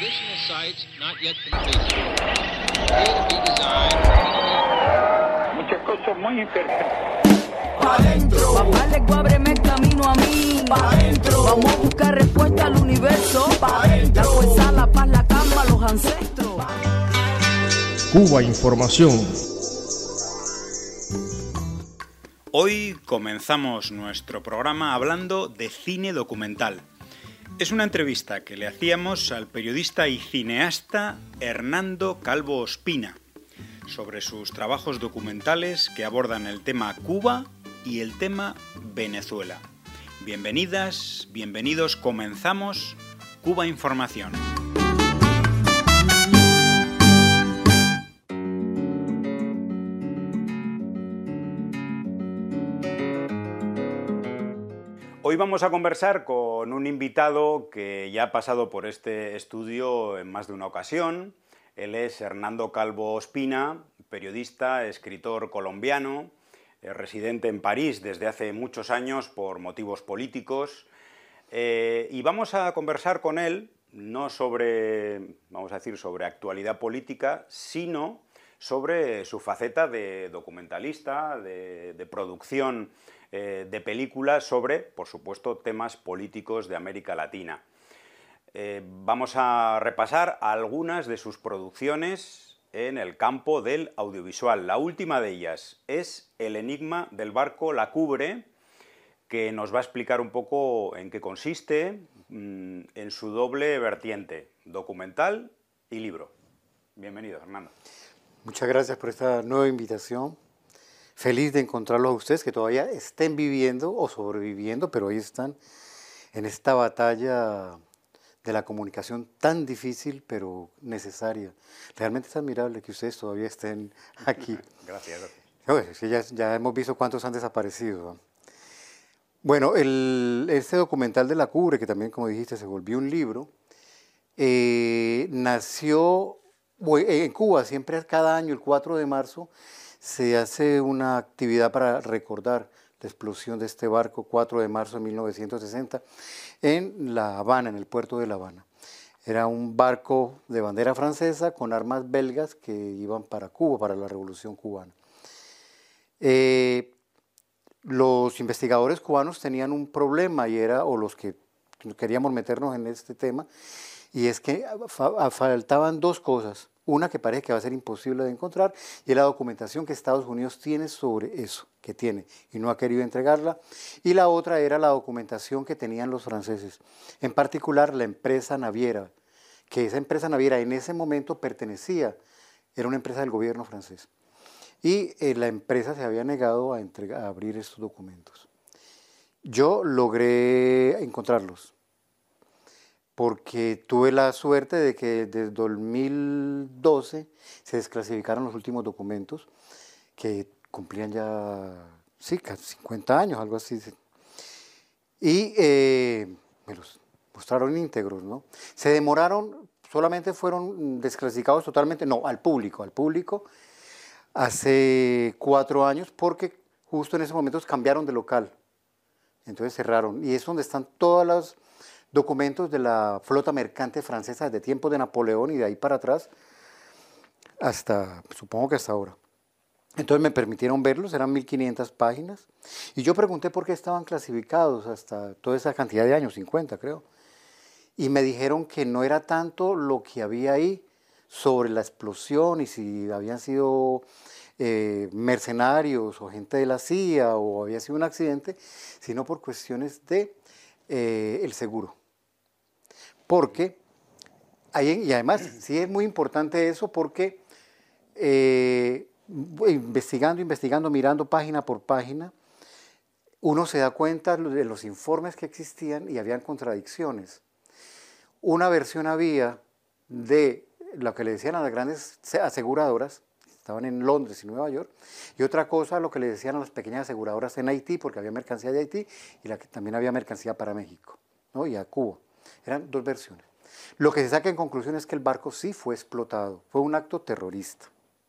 Additional sites not yet completed. Appear to be designed. Muchas cosas muy interesantes. Pa' dentro. Papá le ábreme el camino a mí. Pa' dentro. Vamos a buscar respuesta al universo. Pa' dentro. La fuerza, la paz, la calma, los ancestros. Cuba Información. Hoy comenzamos nuestro programa hablando de cine documental. Es una entrevista que le hacíamos al periodista y cineasta Hernando Calvo Ospina sobre sus trabajos documentales que abordan el tema Cuba y el tema Venezuela. Bienvenidas, bienvenidos, comenzamos Cuba Información. Hoy vamos a conversar con un invitado que ya ha pasado por este estudio en más de una ocasión. Él es Hernando Calvo Ospina, periodista, escritor colombiano, residente en París desde hace muchos años por motivos políticos. Y vamos a conversar con él no sobre, vamos a decir, sobre actualidad política, sino sobre su faceta de documentalista, de producción de películas sobre, por supuesto, temas políticos de América Latina. Vamos a repasar algunas de sus producciones en el campo del audiovisual. La última de ellas es El enigma del barco La Cubre, que nos va a explicar un poco en qué consiste, en su doble vertiente, documental y libro. Bienvenido, Hernando. Muchas gracias por esta nueva invitación. Feliz de encontrarlos a ustedes que todavía estén viviendo o sobreviviendo, pero ahí están en esta batalla de la comunicación tan difícil pero necesaria. Realmente es admirable que ustedes todavía estén aquí. Gracias. Ya hemos visto cuántos han desaparecido, ¿no? Bueno, este documental de La Cubre, que también, como dijiste, se volvió un libro, nació en Cuba. Siempre cada año, el 4 de marzo, se hace una actividad para recordar la explosión de este barco, 4 de marzo de 1960, en La Habana, en el puerto de La Habana. Era un barco de bandera francesa con armas belgas que iban para Cuba, para la Revolución Cubana. Los investigadores cubanos tenían un problema, o los que queríamos meternos en este tema, y es que faltaban dos cosas. Una que parece que va a ser imposible de encontrar, y es la documentación que Estados Unidos tiene sobre eso, que tiene, y no ha querido entregarla. Y la otra era la documentación que tenían los franceses, en particular la empresa naviera, que esa empresa naviera en ese momento era una empresa del gobierno francés. Y la empresa se había negado a abrir estos documentos. Yo logré encontrarlos, porque tuve la suerte de que desde 2012 se desclasificaron los últimos documentos que cumplían ya, sí, casi 50 años, algo así. Y me los mostraron íntegros, ¿no? Se demoraron, solamente fueron desclasificados totalmente, no, al público, hace 4 años, porque justo en esos momentos cambiaron de local. Entonces cerraron, y es donde están todas las documentos de la flota mercante francesa desde tiempos de Napoleón y de ahí para atrás, supongo que hasta ahora. Entonces me permitieron verlos, eran 1500 páginas, y yo pregunté por qué estaban clasificados hasta toda esa cantidad de años, 50 creo, y me dijeron que no era tanto lo que había ahí sobre la explosión y si habían sido mercenarios o gente de la CIA o había sido un accidente, sino por cuestiones de el seguro. Porque, y además sí es muy importante eso porque investigando, mirando página por página, uno se da cuenta de los informes que existían y habían contradicciones. Una versión había de lo que le decían a las grandes aseguradoras, estaban en Londres y Nueva York, y otra cosa lo que le decían a las pequeñas aseguradoras en Haití, porque había mercancía de Haití, y también había mercancía para México, ¿no? Y a Cuba. Eran dos versiones. Lo que se saca en conclusión es que el barco sí fue explotado, fue un acto terrorista.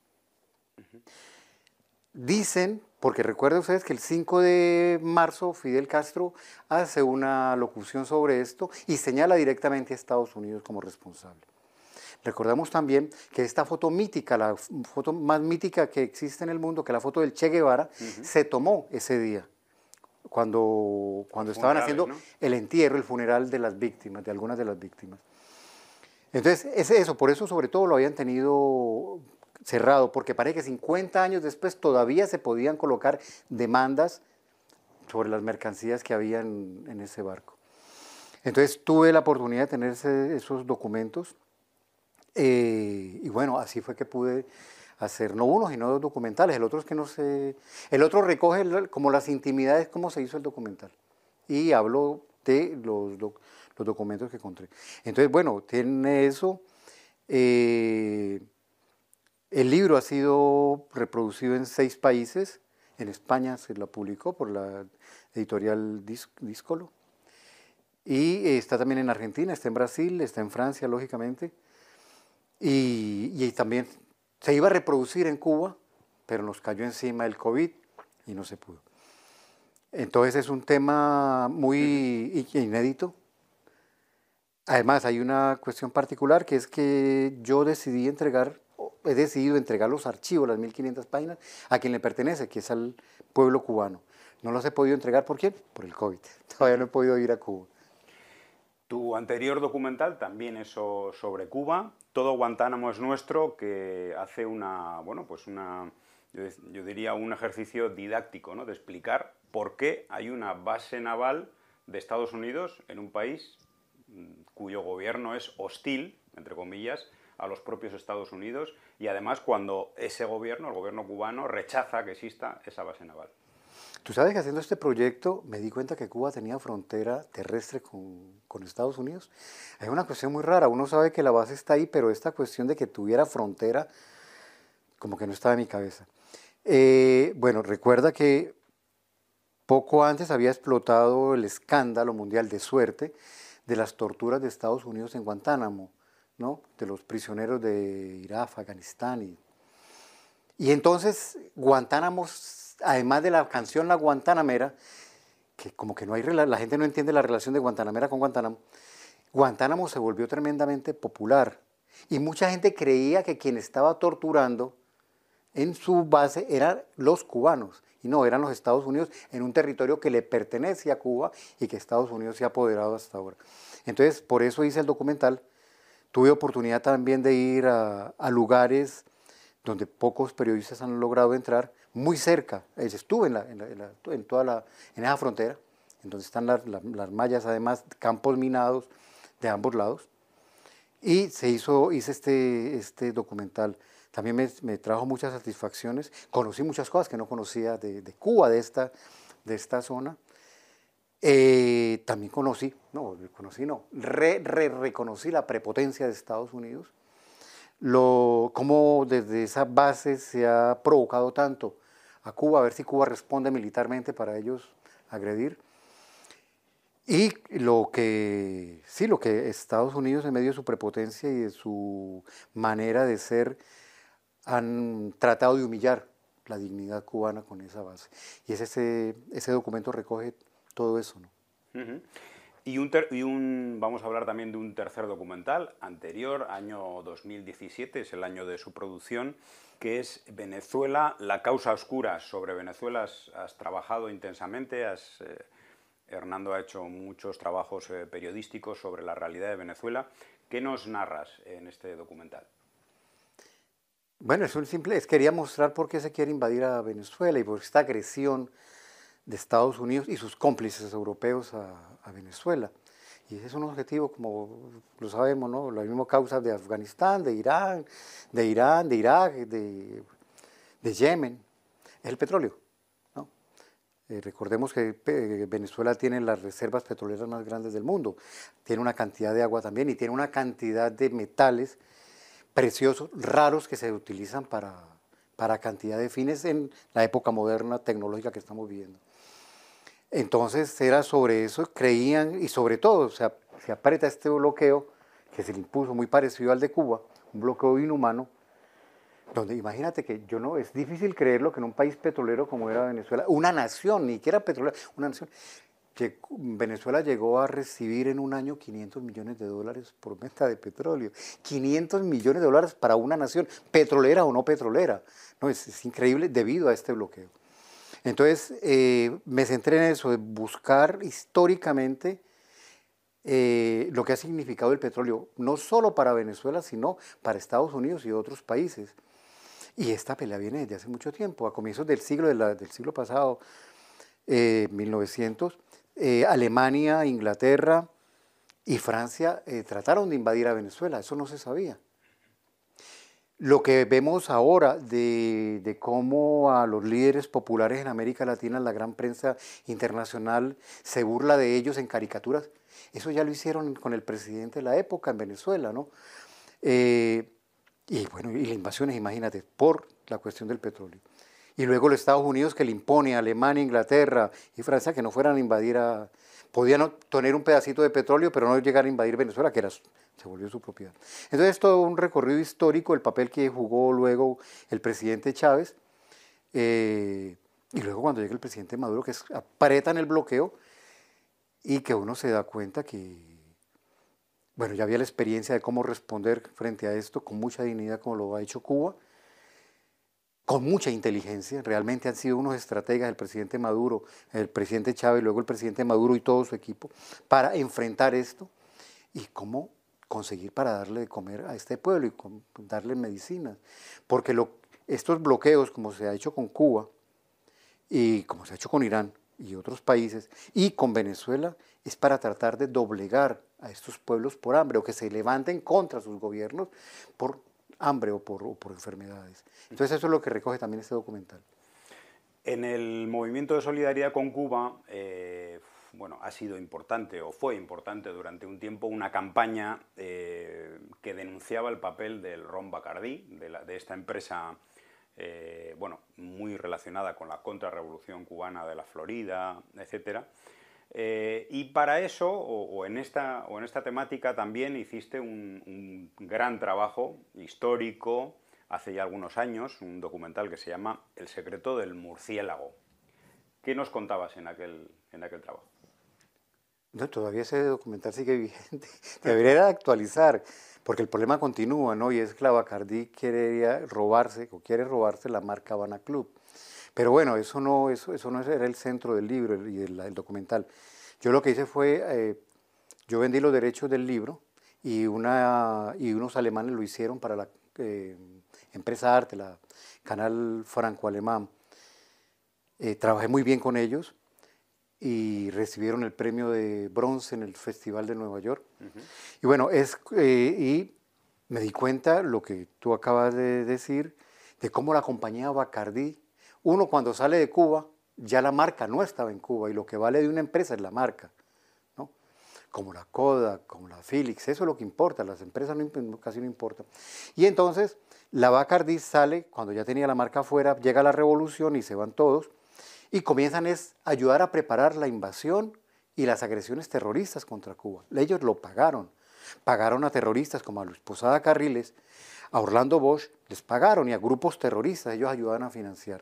Dicen, porque recuerden ustedes que el 5 de marzo Fidel Castro hace una locución sobre esto y señala directamente a Estados Unidos como responsable. Recordamos también que esta foto mítica, la foto más mítica que existe en el mundo, que la foto del Che Guevara, se tomó ese día, cuando estaban haciendo, ¿no?, el entierro, el funeral de las víctimas, de algunas de las víctimas. Entonces, por eso sobre todo lo habían tenido cerrado, porque parece que 50 años después todavía se podían colocar demandas sobre las mercancías que había en ese barco. Entonces tuve la oportunidad de tener esos documentos y bueno, así fue que pude hacer no uno, sino dos documentales. El otro es que no sé, el otro recoge como las intimidades, cómo se hizo el documental. Y hablo de los documentos que encontré. Entonces, bueno, tiene eso. El libro ha sido reproducido en 6 países. En España se la publicó por la editorial Díscolo. Y está también en Argentina, está en Brasil, está en Francia, lógicamente. Y también se iba a reproducir en Cuba, pero nos cayó encima el COVID y no se pudo. Entonces es un tema muy inédito. Además hay una cuestión particular, que es que yo he decidido entregar los archivos, las 1500 páginas, a quien le pertenece, que es al pueblo cubano. No los he podido entregar, ¿por quién? Por el COVID. Todavía no he podido ir a Cuba. Tu anterior documental también es sobre Cuba, Todo Guantánamo es nuestro, que hace yo diría un ejercicio didáctico, ¿no?, de explicar por qué hay una base naval de Estados Unidos en un país cuyo gobierno es hostil, entre comillas, a los propios Estados Unidos, y además cuando ese gobierno, el gobierno cubano, rechaza que exista esa base naval. Tú sabes que haciendo este proyecto me di cuenta que Cuba tenía frontera terrestre con Estados Unidos. Hay una cuestión muy rara, uno sabe que la base está ahí, pero esta cuestión de que tuviera frontera como que no estaba en mi cabeza. Bueno, recuerda que poco antes había explotado el escándalo mundial de suerte de las torturas de Estados Unidos en Guantánamo, ¿no?, de los prisioneros de Irak, Afganistán. Y entonces Guantánamo, además de la canción La Guantanamera, que como que no hay, la gente no entiende la relación de Guantanamera con Guantánamo, Guantánamo se volvió tremendamente popular y mucha gente creía que quien estaba torturando en su base eran los cubanos y no, eran los Estados Unidos en un territorio que le pertenece a Cuba y que Estados Unidos se ha apoderado hasta ahora. Entonces, por eso hice el documental. Tuve oportunidad también de ir a lugares donde pocos periodistas han logrado entrar, muy cerca. Estuve en esa frontera, en donde están las mallas, además campos minados de ambos lados, y hice este documental. También me trajo muchas satisfacciones, conocí muchas cosas que no conocía de Cuba, de esta zona. También reconocí la prepotencia de Estados Unidos, cómo desde esa base se ha provocado tanto a Cuba, a ver si Cuba responde militarmente para ellos agredir. Y lo que Estados Unidos, en medio de su prepotencia y de su manera de ser, han tratado de humillar la dignidad cubana con esa base. Y ese documento recoge todo eso, ¿no? Uh-huh. Vamos a hablar también de un tercer documental anterior, año 2017, es el año de su producción, que es Venezuela, la causa oscura. Sobre Venezuela has trabajado intensamente, Hernando ha hecho muchos trabajos periodísticos sobre la realidad de Venezuela. ¿Qué nos narras en este documental? Bueno, quería mostrar por qué se quiere invadir a Venezuela y por esta agresión de Estados Unidos y sus cómplices europeos a Venezuela. Y ese es un objetivo, como lo sabemos, ¿no? La misma causa de Afganistán, de Irán, de Irak, de Yemen, es el petróleo, ¿no? Recordemos que Venezuela tiene las reservas petroleras más grandes del mundo, tiene una cantidad de agua también y tiene una cantidad de metales preciosos, raros, que se utilizan para cantidad de fines en la época moderna tecnológica que estamos viviendo. Entonces era sobre eso, creían, y sobre todo se aprieta este bloqueo que se le impuso, muy parecido al de Cuba, un bloqueo inhumano, donde imagínate que es difícil creerlo que en un país petrolero como era Venezuela, una nación, ni siquiera petrolera, una nación, Venezuela llegó a recibir en un año 500 millones de dólares por venta de petróleo. 500 millones de dólares para una nación, petrolera o no petrolera. No, es increíble debido a este bloqueo. Entonces, me centré en eso, de buscar históricamente lo que ha significado el petróleo, no solo para Venezuela, sino para Estados Unidos y otros países. Y esta pelea viene desde hace mucho tiempo, a comienzos del siglo pasado, 1900, Alemania, Inglaterra y Francia trataron de invadir a Venezuela, eso no se sabía. Lo que vemos ahora de cómo a los líderes populares en América Latina, la gran prensa internacional se burla de ellos en caricaturas, eso ya lo hicieron con el presidente de la época en Venezuela, ¿no? Y bueno, y las invasiones, imagínate, por la cuestión del petróleo. Y luego los Estados Unidos que le impone a Alemania, Inglaterra y Francia que no fueran a invadir podían tener un pedacito de petróleo, pero no llegar a invadir Venezuela, que se volvió su propiedad. Entonces, todo un recorrido histórico, el papel que jugó luego el presidente Chávez, y luego cuando llega el presidente Maduro, que apretan el bloqueo, y que uno se da cuenta que, bueno, ya había la experiencia de cómo responder frente a esto con mucha dignidad, como lo ha hecho Cuba, con mucha inteligencia. Realmente han sido unos estrategas, el presidente Maduro, el presidente Chávez, luego el presidente Maduro y todo su equipo, para enfrentar esto y cómo conseguir para darle de comer a este pueblo y darle medicinas. Porque estos bloqueos, como se ha hecho con Cuba y como se ha hecho con Irán y otros países, y con Venezuela, es para tratar de doblegar a estos pueblos por hambre o que se levanten contra sus gobiernos por hambre o por enfermedades. Entonces eso es lo que recoge también este documental. En el movimiento de solidaridad con Cuba, bueno, ha sido importante o fue importante durante un tiempo una campaña que denunciaba el papel del ron Bacardí, de esta empresa bueno, muy relacionada con la contrarrevolución cubana de la Florida, etcétera. Y para eso, o en esta temática, también hiciste un gran trabajo histórico, hace ya algunos años, un documental que se llama El secreto del murciélago. ¿Qué nos contabas en aquel trabajo? No, todavía ese documental sigue vigente, debería actualizar, porque el problema continúa, ¿no? Y es que la Bacardí quiere robarse la marca Habana Club. Pero bueno, eso no era el centro del libro y del documental. Yo lo que hice fue, yo vendí los derechos del libro y unos alemanes lo hicieron para la empresa Arte, la canal franco-alemán. Trabajé muy bien con ellos y recibieron el premio de bronce en el Festival de Nueva York. Y bueno, y me di cuenta, lo que tú acabas de decir, de cómo la compañía Bacardí, uno cuando sale de Cuba, ya la marca no estaba en Cuba y lo que vale de una empresa es la marca, ¿no? Como la Kodak, como la Philips, eso es lo que importa, las empresas casi no importan. Y entonces la Bacardí sale, cuando ya tenía la marca afuera, llega la revolución y se van todos, y comienzan a ayudar a preparar la invasión y las agresiones terroristas contra Cuba. Ellos lo pagaron a terroristas como a Luis Posada Carriles, a Orlando Bosch, les pagaron, y a grupos terroristas, ellos ayudaban a financiar.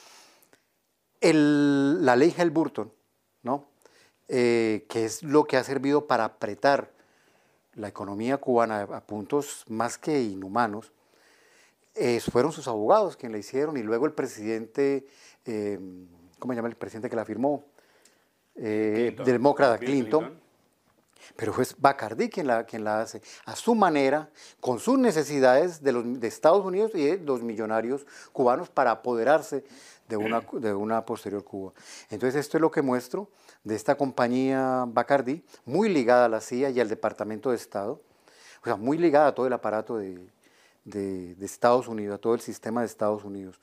La ley Helms-Burton, ¿no? Que es lo que ha servido para apretar la economía cubana a puntos más que inhumanos, fueron sus abogados quienes la hicieron, y luego el presidente, ¿cómo se llama el presidente que la firmó? Demócrata Clinton. Pero fue Bacardí quien la hace, a su manera, con sus necesidades de Estados Unidos y de los millonarios cubanos para apoderarse de una posterior Cuba. Entonces esto es lo que muestro de esta compañía Bacardí, muy ligada a la CIA y al Departamento de Estado, o sea, muy ligada a todo el aparato de Estados Unidos, a todo el sistema de Estados Unidos.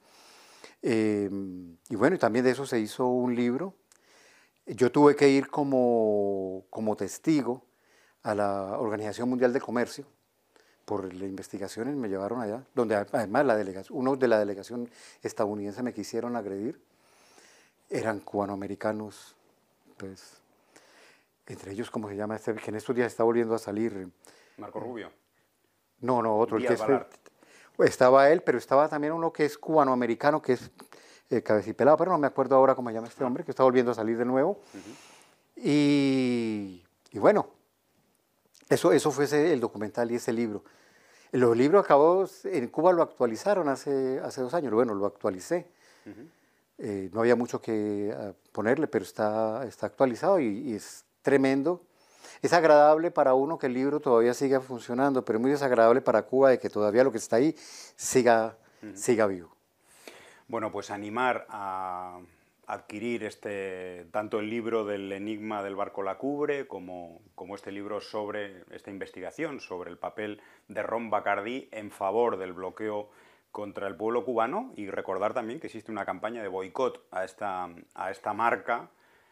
Y bueno, y también de eso se hizo un libro. Yo tuve que ir como testigo a la Organización Mundial de Comercio, por las investigaciones me llevaron allá, donde además unos de la delegación estadounidense me quisieron agredir, eran cubanoamericanos, pues, entre ellos, ¿cómo se llama? Que en estos días está volviendo a salir. Marco Rubio. No, otro. Díaz Balart. Estaba él, pero estaba también uno que es cubanoamericano, que es cabecipelado, pero no me acuerdo ahora cómo se llama este hombre, que está volviendo a salir de nuevo. Y bueno, eso fue el documental y ese libro. Los libros en Cuba lo actualizaron hace 2 años, bueno, lo actualicé. No había mucho que ponerle, pero está actualizado y es tremendo. Es agradable para uno que el libro todavía siga funcionando, pero es muy desagradable para Cuba de que todavía lo que está ahí siga vivo. Bueno, pues animar a adquirir tanto el libro del enigma del barco La Cubre como este libro sobre esta investigación sobre el papel de Ron Bacardí en favor del bloqueo contra el pueblo cubano, y recordar también que existe una campaña de boicot a esta marca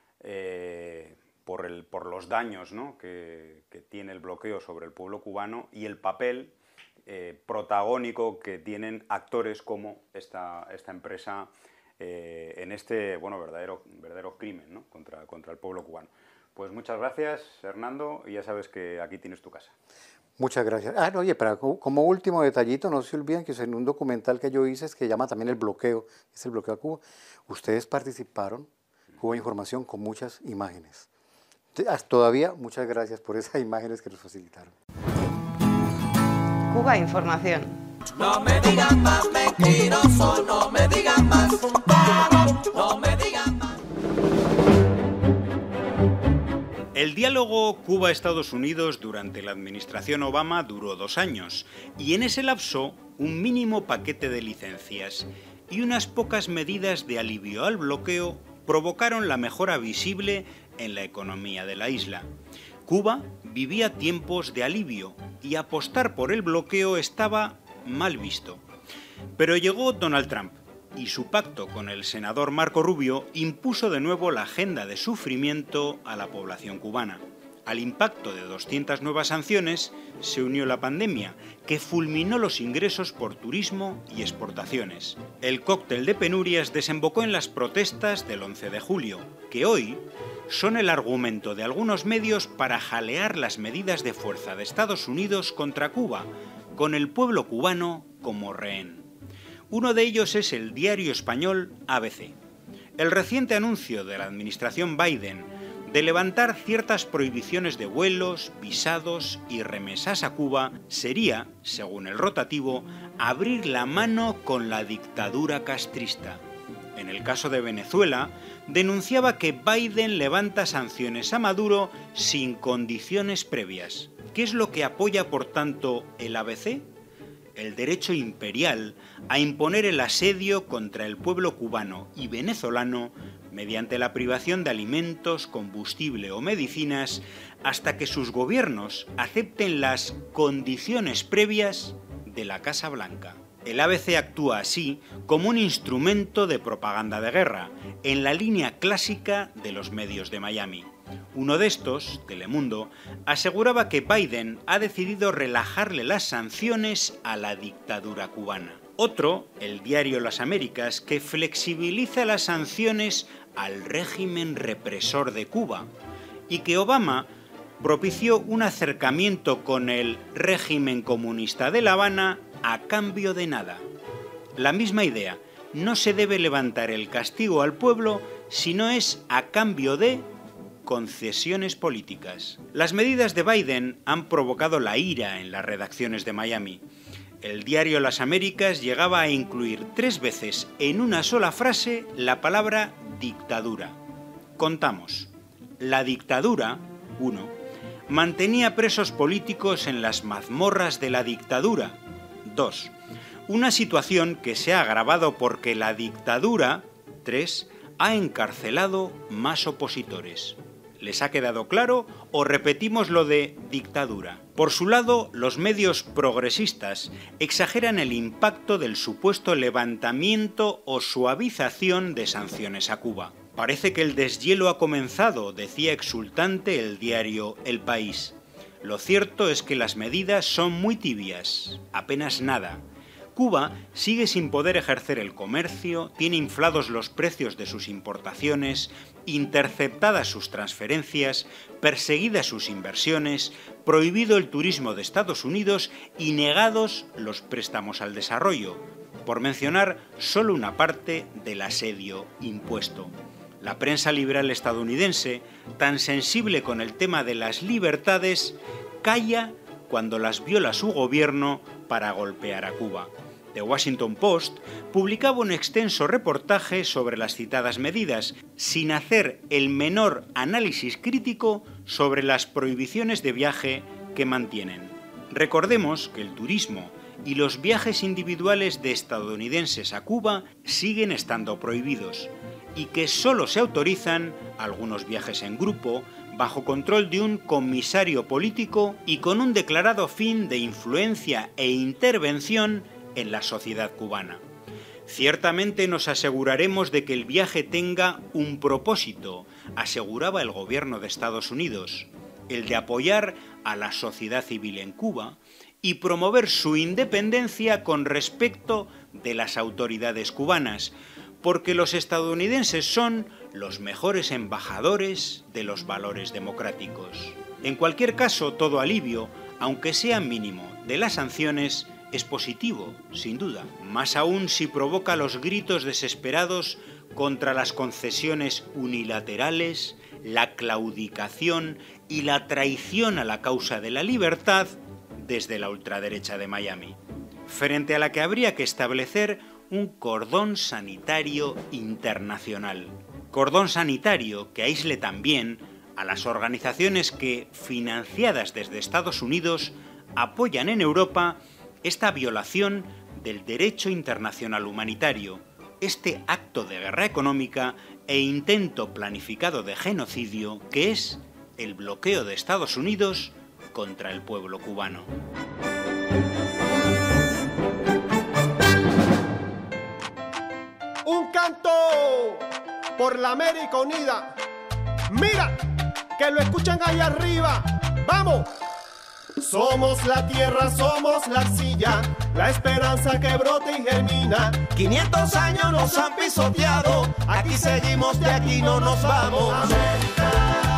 por los daños, ¿no?, que tiene el bloqueo sobre el pueblo cubano y el papel protagónico que tienen actores como esta empresa en este verdadero crimen, ¿no?, contra el pueblo cubano. Pues muchas gracias, Hernando, y ya sabes que aquí tienes tu casa. Muchas gracias. No, oye, pero como último detallito, no se olviden que en un documental que yo hice, que se llama también El Bloqueo, es el bloqueo a Cuba, ustedes participaron, Cuba Información, con muchas imágenes. Todavía, muchas gracias por esas imágenes que nos facilitaron. Cuba Información. No me digan más mentiroso, no me digan más, no me digan más. El diálogo Cuba-Estados Unidos durante la administración Obama duró 2 años, y en ese lapso un mínimo paquete de licencias y unas pocas medidas de alivio al bloqueo provocaron la mejora visible en la economía de la isla. Cuba vivía tiempos de alivio y apostar por el bloqueo estaba mal visto. Pero llegó Donald Trump y su pacto con el senador Marco Rubio impuso de nuevo la agenda de sufrimiento a la población cubana. Al impacto de 200 nuevas sanciones se unió la pandemia, que fulminó los ingresos por turismo y exportaciones. El cóctel de penurias desembocó en las protestas del 11 de julio, que hoy son el argumento de algunos medios para jalear las medidas de fuerza de Estados Unidos contra Cuba, con el pueblo cubano como rehén. Uno de ellos es el diario español ABC. El reciente anuncio de la administración Biden de levantar ciertas prohibiciones de vuelos, visados y remesas a Cuba sería, según el rotativo, abrir la mano con la dictadura castrista. En el caso de Venezuela, denunciaba que Biden levanta sanciones a Maduro sin condiciones previas. ¿Qué es lo que apoya, por tanto, el ABC? El derecho imperial a imponer el asedio contra el pueblo cubano y venezolano mediante la privación de alimentos, combustible o medicinas hasta que sus gobiernos acepten las condiciones previas de la Casa Blanca. El ABC actúa así como un instrumento de propaganda de guerra, en la línea clásica de los medios de Miami. Uno de estos, Telemundo, aseguraba que Biden ha decidido relajarle las sanciones a la dictadura cubana. Otro, el diario Las Américas, que flexibiliza las sanciones al régimen represor de Cuba y que Obama propició un acercamiento con el régimen comunista de La Habana a cambio de nada. La misma idea, no se debe levantar el castigo al pueblo si no es a cambio de concesiones políticas. Las medidas de Biden han provocado la ira en las redacciones de Miami. El diario Las Américas llegaba a incluir 3 veces en una sola frase la palabra dictadura. Contamos. La dictadura, 1, mantenía presos políticos en las mazmorras de la dictadura. 2. Una situación que se ha agravado porque la dictadura, 3, ha encarcelado más opositores. ¿Les ha quedado claro o repetimos lo de dictadura? Por su lado, los medios progresistas exageran el impacto del supuesto levantamiento o suavización de sanciones a Cuba. Parece que el deshielo ha comenzado, decía exultante el diario El País. Lo cierto es que las medidas son muy tibias, apenas nada. Cuba sigue sin poder ejercer el comercio, tiene inflados los precios de sus importaciones, interceptadas sus transferencias, perseguidas sus inversiones, prohibido el turismo de Estados Unidos y negados los préstamos al desarrollo, por mencionar solo una parte del asedio impuesto. La prensa liberal estadounidense, tan sensible con el tema de las libertades, calla cuando las viola su gobierno para golpear a Cuba. The Washington Post publicaba un extenso reportaje sobre las citadas medidas, sin hacer el menor análisis crítico sobre las prohibiciones de viaje que mantienen. Recordemos que el turismo y los viajes individuales de estadounidenses a Cuba siguen estando prohibidos y que solo se autorizan algunos viajes en grupo, bajo control de un comisario político y con un declarado fin de influencia e intervención en la sociedad cubana. Ciertamente nos aseguraremos de que el viaje tenga un propósito, aseguraba el gobierno de Estados Unidos, el de apoyar a la sociedad civil en Cuba y promover su independencia con respecto de las autoridades cubanas, porque los estadounidenses son los mejores embajadores de los valores democráticos. En cualquier caso, todo alivio, aunque sea mínimo, de las sanciones es positivo, sin duda, más aún si provoca los gritos desesperados contra las concesiones unilaterales, la claudicación y la traición a la causa de la libertad desde la ultraderecha de Miami, frente a la que habría que establecer un cordón sanitario internacional. Cordón sanitario que aísle también a las organizaciones que, financiadas desde Estados Unidos, apoyan en Europa esta violación del derecho internacional humanitario, este acto de guerra económica e intento planificado de genocidio que es el bloqueo de Estados Unidos contra el pueblo cubano. Un canto por la América Unida. Mira, que lo escuchan allá arriba. ¡Vamos! Somos la tierra, somos la arcilla, la esperanza que brota y germina. 500 años nos han pisoteado, aquí seguimos, de aquí no nos vamos. América,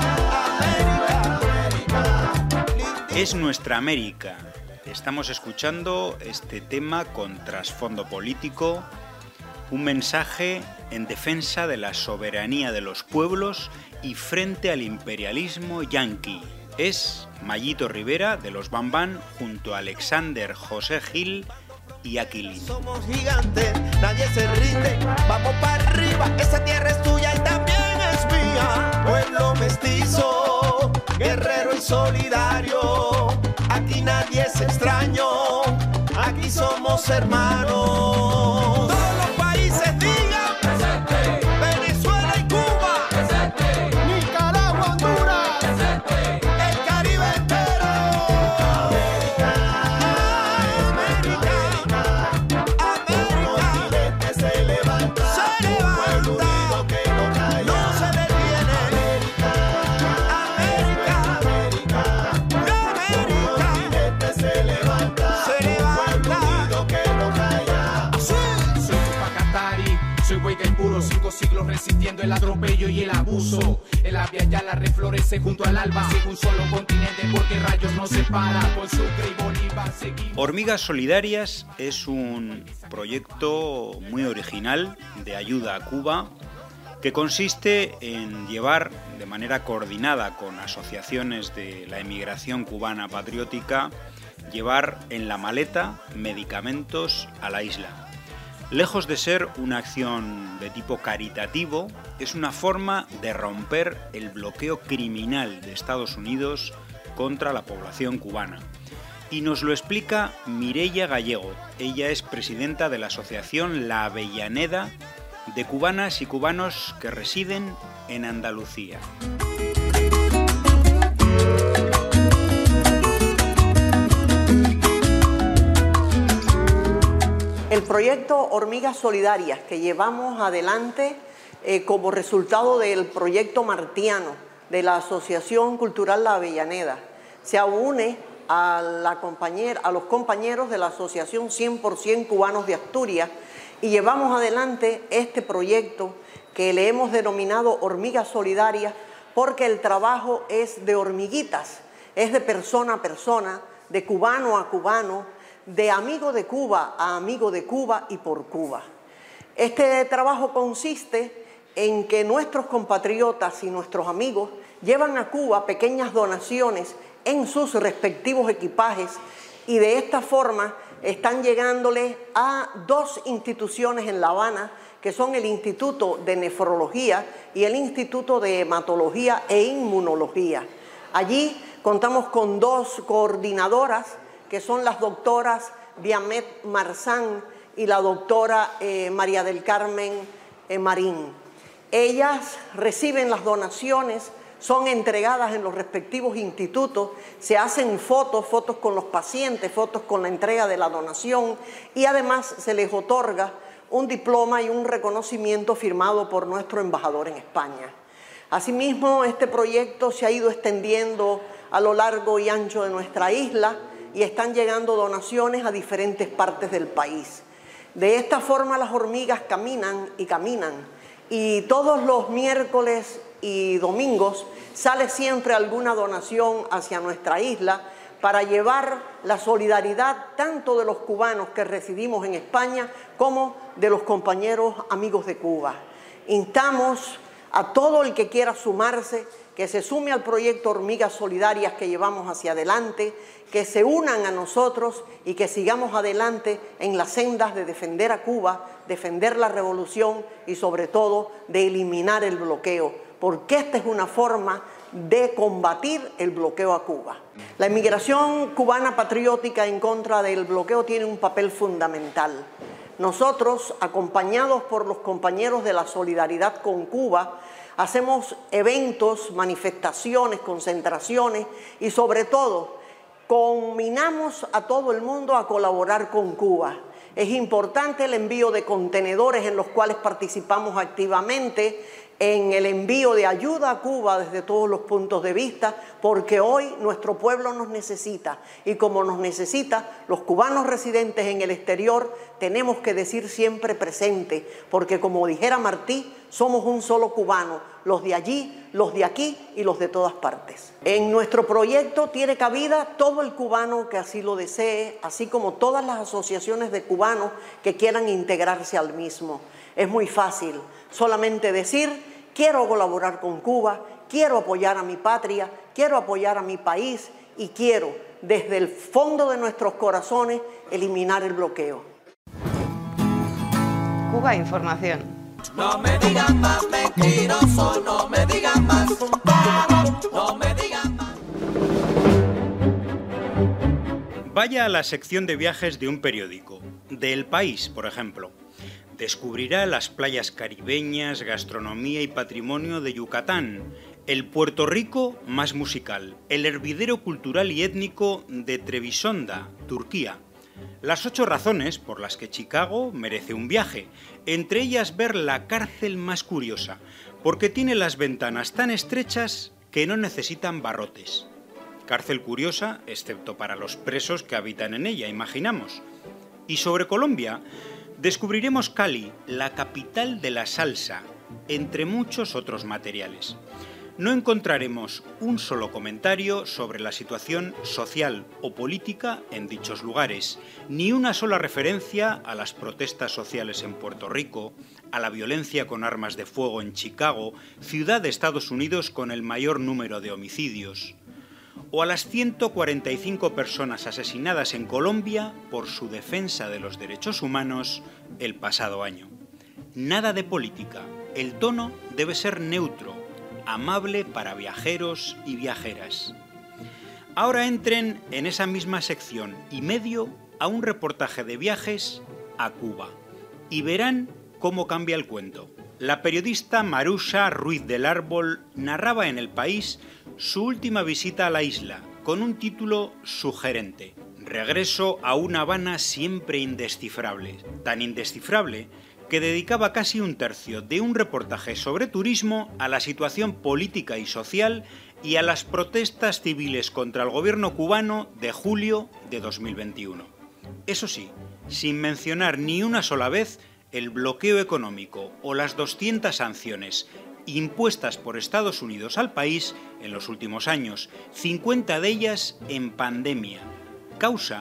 América, América. Es nuestra América. Estamos escuchando este tema con trasfondo político, un mensaje en defensa de la soberanía de los pueblos y frente al imperialismo yanqui. Es Mayito Rivera de los Bam Bam junto a Alexander José Gil y Aquilín. Somos gigantes, nadie se rinde, vamos para arriba, esa tierra es tuya y también es mía. Pueblo mestizo, guerrero y solidario, aquí nadie es extraño, aquí somos hermanos. Todos los países digan presente, Venezuela y Cuba presente, Nicaragua, Honduras presente, el Caribe entero. América, América, continente se levanta, se levanta, pueblo unido que no calla, no se detiene. América, América, continente se levanta, se levanta. pueblo unido que no calla. Soy Tupacatari, soy Hueca puro, 5 siglos resistiendo el atropello y el abuso. El Avia Yala reflorece junto al alba, sin un solo continente porque rayos nos separa. Con Sucre y Bolívar seguimos. Hormigas Solidarias es un proyecto muy original de ayuda a Cuba que consiste en llevar de manera coordinada con asociaciones de la emigración cubana patriótica, llevar en la maleta medicamentos a la isla. Lejos de ser una acción de tipo caritativo, es una forma de romper el bloqueo criminal de Estados Unidos contra la población cubana. Y nos lo explica Mireia Gallego. Ella es presidenta de la asociación La Avellaneda de cubanas y cubanos que residen en Andalucía. El proyecto Hormigas Solidarias que llevamos adelante como resultado del proyecto martiano de la Asociación Cultural La Avellaneda se une a los compañeros de la Asociación 100% Cubanos de Asturias y llevamos adelante este proyecto que le hemos denominado Hormigas Solidarias porque el trabajo es de hormiguitas, es de persona a persona, de cubano a cubano, de amigo de Cuba a amigo de Cuba y por Cuba. Este trabajo consiste en que nuestros compatriotas y nuestros amigos llevan a Cuba pequeñas donaciones en sus respectivos equipajes y de esta forma están llegándole a 2 instituciones en La Habana, que son el Instituto de Nefrología y el Instituto de Hematología e Inmunología. Allí contamos con 2 coordinadoras, que son las doctoras Diamet Marzán y la doctora María del Carmen Marín. Ellas reciben las donaciones, son entregadas en los respectivos institutos, se hacen fotos con los pacientes, fotos con la entrega de la donación y además se les otorga un diploma y un reconocimiento firmado por nuestro embajador en España. Asimismo, este proyecto se ha ido extendiendo a lo largo y ancho de nuestra isla y están llegando donaciones a diferentes partes del país. De esta forma las hormigas caminan y todos los miércoles y domingos sale siempre alguna donación hacia nuestra isla para llevar la solidaridad tanto de los cubanos que residimos en España como de los compañeros amigos de Cuba. Instamos a todo el que quiera sumarse, que se sume al proyecto Hormigas Solidarias que llevamos hacia adelante, que se unan a nosotros y que sigamos adelante en las sendas de defender a Cuba, defender la revolución y sobre todo de eliminar el bloqueo, porque esta es una forma de combatir el bloqueo a Cuba. La inmigración cubana patriótica en contra del bloqueo tiene un papel fundamental. Nosotros, acompañados por los compañeros de la solidaridad con Cuba, hacemos eventos, manifestaciones, concentraciones y sobre todo combinamos a todo el mundo a colaborar con Cuba. Es importante el envío de contenedores en los cuales participamos activamente en el envío de ayuda a Cuba desde todos los puntos de vista, porque hoy nuestro pueblo nos necesita y como nos necesita, los cubanos residentes en el exterior tenemos que decir siempre presente, porque como dijera Martí, somos un solo cubano, los de allí, los de aquí y los de todas partes. En nuestro proyecto tiene cabida todo el cubano que así lo desee, así como todas las asociaciones de cubanos que quieran integrarse al mismo. Es muy fácil, solamente decir, quiero colaborar con Cuba, quiero apoyar a mi patria, quiero apoyar a mi país y quiero, desde el fondo de nuestros corazones, eliminar el bloqueo. Cuba Información. No me digan más mentiroso, no me digan más, no me digan más. Vaya a la sección de viajes de un periódico, de El País, por ejemplo. Descubrirá las playas caribeñas, gastronomía y patrimonio de Yucatán, el Puerto Rico más musical, el hervidero cultural y étnico de Trebisonda, Turquía. Las 8 razones por las que Chicago merece un viaje, entre ellas ver la cárcel más curiosa, porque tiene las ventanas tan estrechas que no necesitan barrotes. Cárcel curiosa, excepto para los presos que habitan en ella, imaginamos. Y sobre Colombia, descubriremos Cali, la capital de la salsa, entre muchos otros materiales. No encontraremos un solo comentario sobre la situación social o política en dichos lugares, ni una sola referencia a las protestas sociales en Puerto Rico, a la violencia con armas de fuego en Chicago, ciudad de Estados Unidos con el mayor número de homicidios, o a las 145 personas asesinadas en Colombia por su defensa de los derechos humanos el pasado año. Nada de política, el tono debe ser neutro, amable para viajeros y viajeras. Ahora entren en esa misma sección y medio a un reportaje de viajes a Cuba y verán cómo cambia el cuento. La periodista Marusa Ruiz del Árbol narraba en El País su última visita a la isla, con un título sugerente: Regreso a una Habana siempre indescifrable. Tan indescifrable que dedicaba casi un tercio de un reportaje sobre turismo a la situación política y social y a las protestas civiles contra el gobierno cubano de julio de 2021. Eso sí, sin mencionar ni una sola vez el bloqueo económico o las 200 sanciones impuestas por Estados Unidos al país en los últimos años, 50 de ellas en pandemia, causa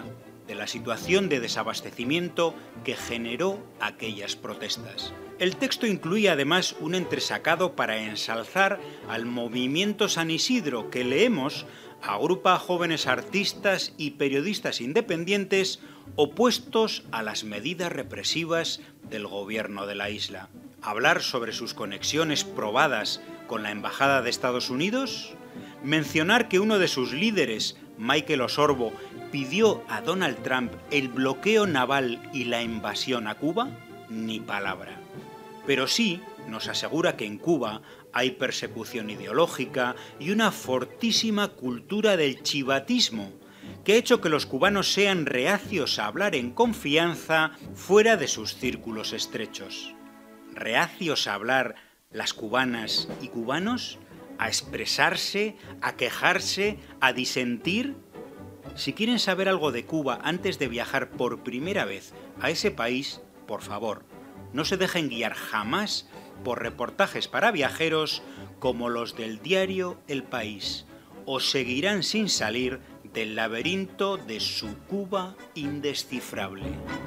de la situación de desabastecimiento que generó aquellas protestas. El texto incluye además un entresacado para ensalzar al movimiento San Isidro que, leemos, agrupa a jóvenes artistas y periodistas independientes opuestos a las medidas represivas del gobierno de la isla. Hablar sobre sus conexiones probadas con la Embajada de Estados Unidos, mencionar que uno de sus líderes, Michael Osorbo, pidió a Donald Trump el bloqueo naval y la invasión a Cuba, ni palabra. Pero sí nos asegura que en Cuba hay persecución ideológica y una fortísima cultura del chivatismo, que ha hecho que los cubanos sean reacios a hablar en confianza fuera de sus círculos estrechos. Reacios a hablar las cubanas y cubanos, a expresarse, a quejarse, a disentir. Si quieren saber algo de Cuba antes de viajar por primera vez a ese país, por favor, no se dejen guiar jamás por reportajes para viajeros como los del diario El País. Os seguirán sin salir del laberinto de su Cuba indescifrable.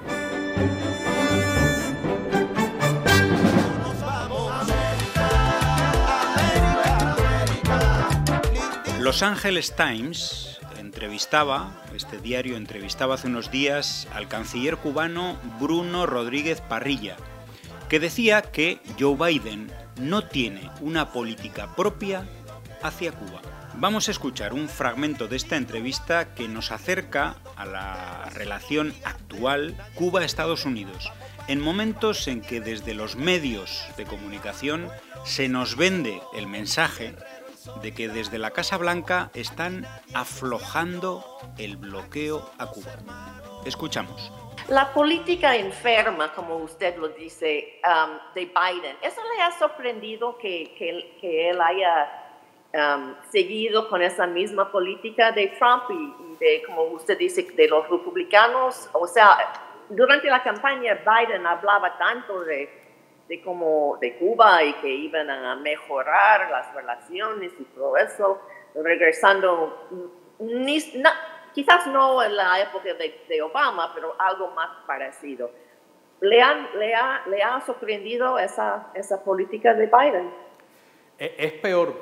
Los Angeles Times este diario entrevistaba hace unos días al canciller cubano Bruno Rodríguez Parrilla, que decía que Joe Biden no tiene una política propia hacia Cuba. Vamos a escuchar un fragmento de esta entrevista que nos acerca a la relación actual Cuba-Estados Unidos, en momentos en que desde los medios de comunicación se nos vende el mensaje de que desde la Casa Blanca están aflojando el bloqueo a Cuba. Escuchamos. La política enferma, como usted lo dice, de Biden, ¿eso le ha sorprendido que él haya seguido con esa misma política de Trump y de, como usted dice, de los republicanos? O sea, durante la campaña Biden hablaba tanto de Cuba y que iban a mejorar las relaciones y todo eso, regresando, quizás no en la época de Obama, pero algo más parecido. ¿Le ha sorprendido esa política de Biden? Es peor.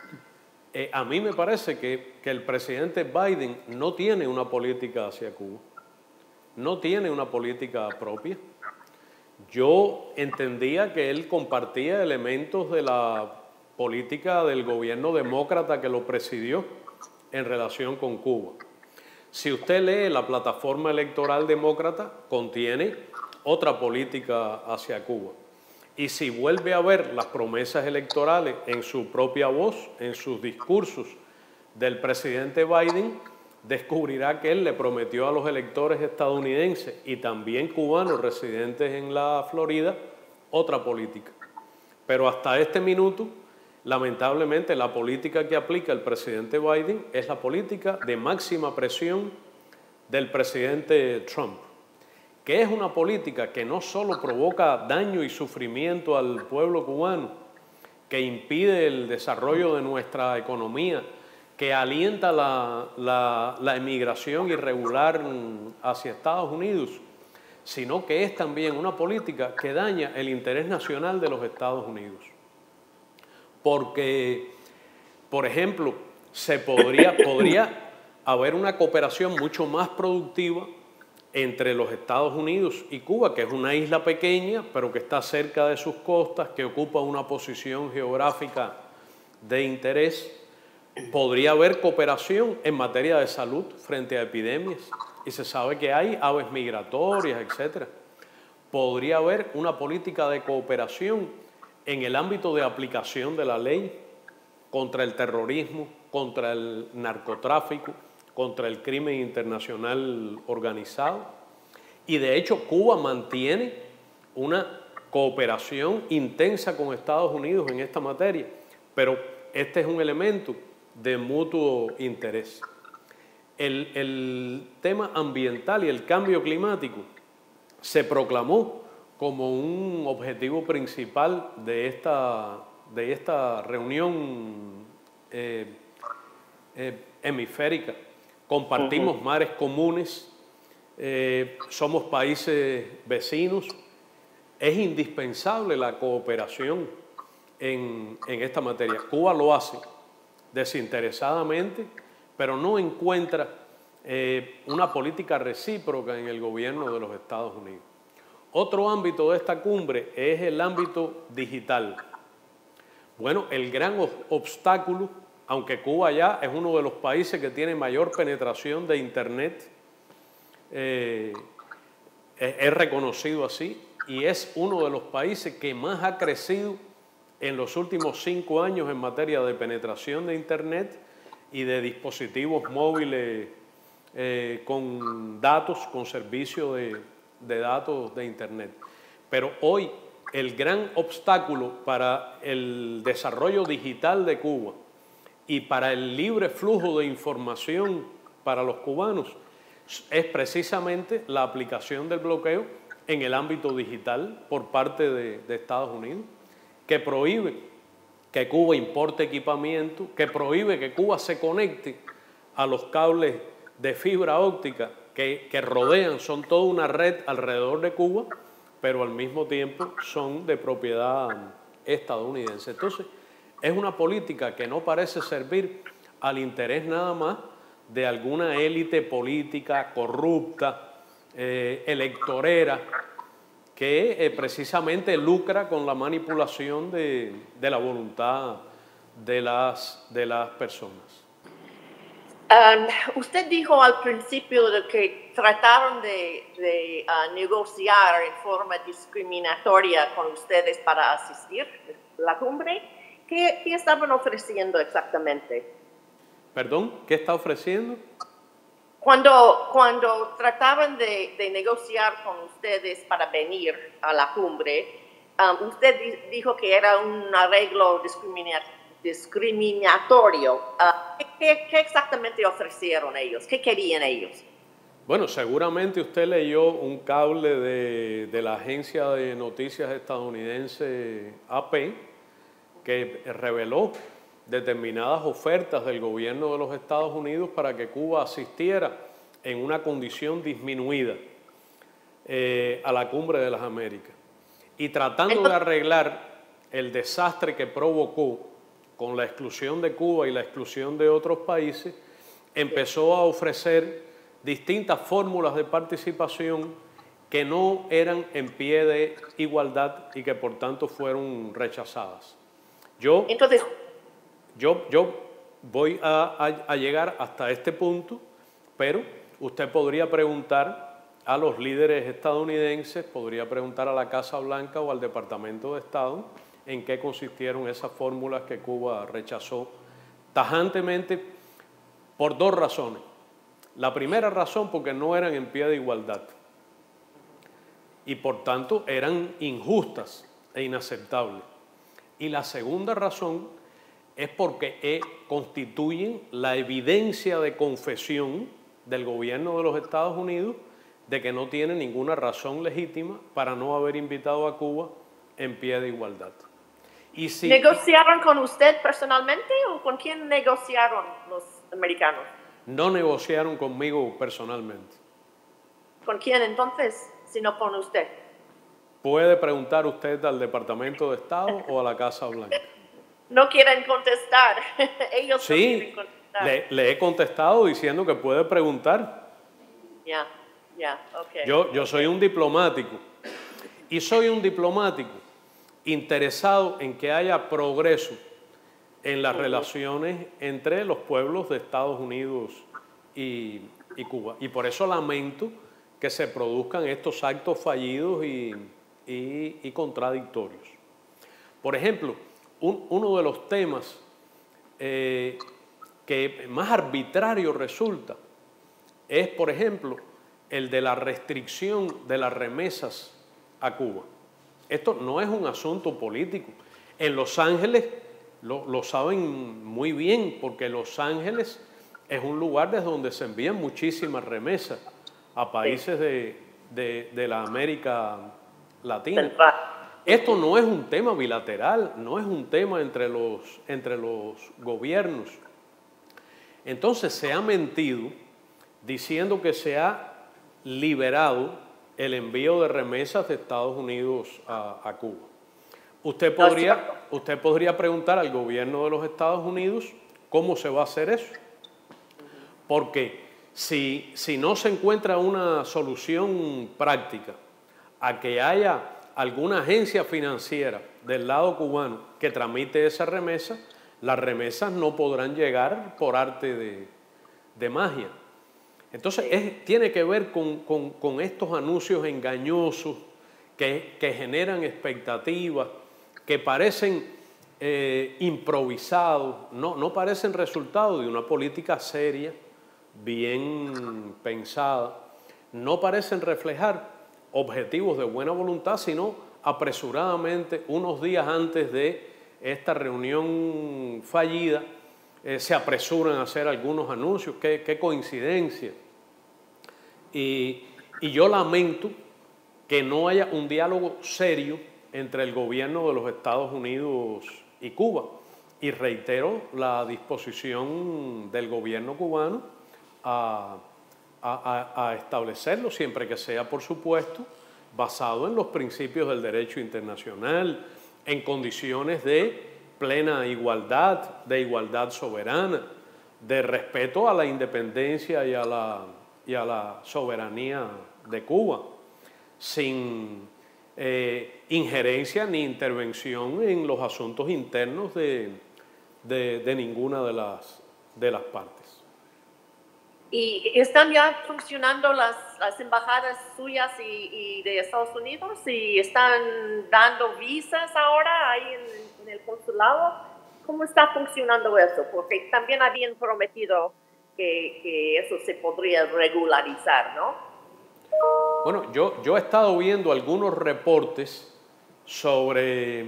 A mí me parece que el presidente Biden no tiene una política hacia Cuba, no tiene una política propia. Yo entendía que él compartía elementos de la política del gobierno demócrata que lo presidió en relación con Cuba. Si usted lee la plataforma electoral demócrata, contiene otra política hacia Cuba. Y si vuelve a ver las promesas electorales en su propia voz, en sus discursos del presidente Biden, descubrirá que él le prometió a los electores estadounidenses y también cubanos residentes en la Florida otra política. Pero hasta este minuto, lamentablemente, la política que aplica el presidente Biden es la política de máxima presión del presidente Trump, que es una política que no solo provoca daño y sufrimiento al pueblo cubano, que impide el desarrollo de nuestra economía, que alienta la emigración irregular hacia Estados Unidos, sino que es también una política que daña el interés nacional de los Estados Unidos. Porque, por ejemplo, podría haber una cooperación mucho más productiva entre los Estados Unidos y Cuba, que es una isla pequeña, pero que está cerca de sus costas, que ocupa una posición geográfica de interés. Podría haber cooperación en materia de salud frente a epidemias, y se sabe que hay aves migratorias, etc. Podría haber una política de cooperación en el ámbito de aplicación de la ley contra el terrorismo, contra el narcotráfico, contra el crimen internacional organizado. Y de hecho Cuba mantiene una cooperación intensa con Estados Unidos en esta materia, pero este es un elemento de mutuo interés. El tema ambiental y el cambio climático se proclamó como un objetivo principal de esta reunión hemisférica. Compartimos mares comunes, somos países vecinos. Es indispensable la cooperación en esta materia. Cuba lo hace desinteresadamente, pero no encuentra una política recíproca en el gobierno de los Estados Unidos. Otro ámbito de esta cumbre es el ámbito digital. Bueno, el gran obstáculo, aunque Cuba ya es uno de los países que tiene mayor penetración de Internet, es reconocido así, y es uno de los países que más ha crecido en los últimos 5 años en materia de penetración de Internet y de dispositivos móviles con datos, con servicio de datos de Internet. Pero hoy el gran obstáculo para el desarrollo digital de Cuba y para el libre flujo de información para los cubanos es precisamente la aplicación del bloqueo en el ámbito digital por parte de Estados Unidos, que prohíbe que Cuba importe equipamiento, que prohíbe que Cuba se conecte a los cables de fibra óptica que rodean, son toda una red alrededor de Cuba, pero al mismo tiempo son de propiedad estadounidense. Entonces, es una política que no parece servir al interés nada más de alguna élite política corrupta, electorera, que precisamente lucra con la manipulación de la voluntad de las personas. Usted dijo al principio de que trataron de negociar en forma discriminatoria con ustedes para asistir a la cumbre. ¿Qué estaban ofreciendo exactamente? ¿Perdón? ¿Qué está ofreciendo? Cuando trataban de negociar con ustedes para venir a la cumbre, usted dijo que era un arreglo discriminatorio. ¿Qué exactamente ofrecieron ellos? ¿Qué querían ellos? Bueno, seguramente usted leyó un cable de la agencia de noticias estadounidense AP que reveló determinadas ofertas del gobierno de los Estados Unidos para que Cuba asistiera en una condición disminuida a la Cumbre de las Américas. Y tratando de arreglar el desastre que provocó con la exclusión de Cuba y la exclusión de otros países, empezó a ofrecer distintas fórmulas de participación que no eran en pie de igualdad y que por tanto fueron rechazadas. Yo voy a llegar hasta este punto, pero usted podría preguntar a los líderes estadounidenses, podría preguntar a la Casa Blanca o al Departamento de Estado en qué consistieron esas fórmulas que Cuba rechazó tajantemente por 2 razones. La primera razón, porque no eran en pie de igualdad y por tanto eran injustas e inaceptables. Y la segunda razón es porque constituyen la evidencia de confesión del gobierno de los Estados Unidos de que no tiene ninguna razón legítima para no haber invitado a Cuba en pie de igualdad. Y si, ¿negociaron con usted personalmente o con quién negociaron los americanos? No negociaron conmigo personalmente. ¿Con quién entonces, si no con usted? Puede preguntar usted al Departamento de Estado o a la Casa Blanca. No quieren contestar. Ellos sí, no quieren contestar. Le he contestado diciendo que puede preguntar. Ya, ok. Yo soy un diplomático y soy un diplomático interesado en que haya progreso en las relaciones entre los pueblos de Estados Unidos y Cuba. Y por eso lamento que se produzcan estos actos fallidos y contradictorios. Por ejemplo, uno de los temas que más arbitrario resulta es, por ejemplo, el de la restricción de las remesas a Cuba. Esto no es un asunto político. En Los Ángeles lo saben muy bien, porque Los Ángeles es un lugar desde donde se envían muchísimas remesas a países de la América Latina. Esto no es un tema bilateral, no es un tema entre los gobiernos. Entonces se ha mentido diciendo que se ha liberado el envío de remesas de Estados Unidos a Cuba. Usted podría preguntar al gobierno de los Estados Unidos cómo se va a hacer eso. Porque si no se encuentra una solución práctica a que haya alguna agencia financiera del lado cubano que tramite esa remesa, las remesas no podrán llegar por arte de magia. Entonces tiene que ver con estos anuncios engañosos que generan expectativas, que parecen improvisados, no parecen resultado de una política seria, bien pensada, no parecen reflejar objetivos de buena voluntad, sino apresuradamente, unos días antes de esta reunión fallida, se apresuran a hacer algunos anuncios. Qué coincidencia. Y yo lamento que no haya un diálogo serio entre el gobierno de los Estados Unidos y Cuba. Y reitero la disposición del gobierno cubano a establecerlo, siempre que sea, por supuesto, basado en los principios del derecho internacional, en condiciones de plena igualdad, de igualdad soberana, de respeto a la independencia y a la soberanía de Cuba, sin injerencia ni intervención en los asuntos internos de ninguna de las partes. ¿Y están ya funcionando las embajadas suyas y de Estados Unidos? ¿Y están dando visas ahora ahí en el consulado? ¿Cómo está funcionando eso? Porque también habían prometido que eso se podría regularizar, ¿no? Bueno, yo he estado viendo algunos reportes sobre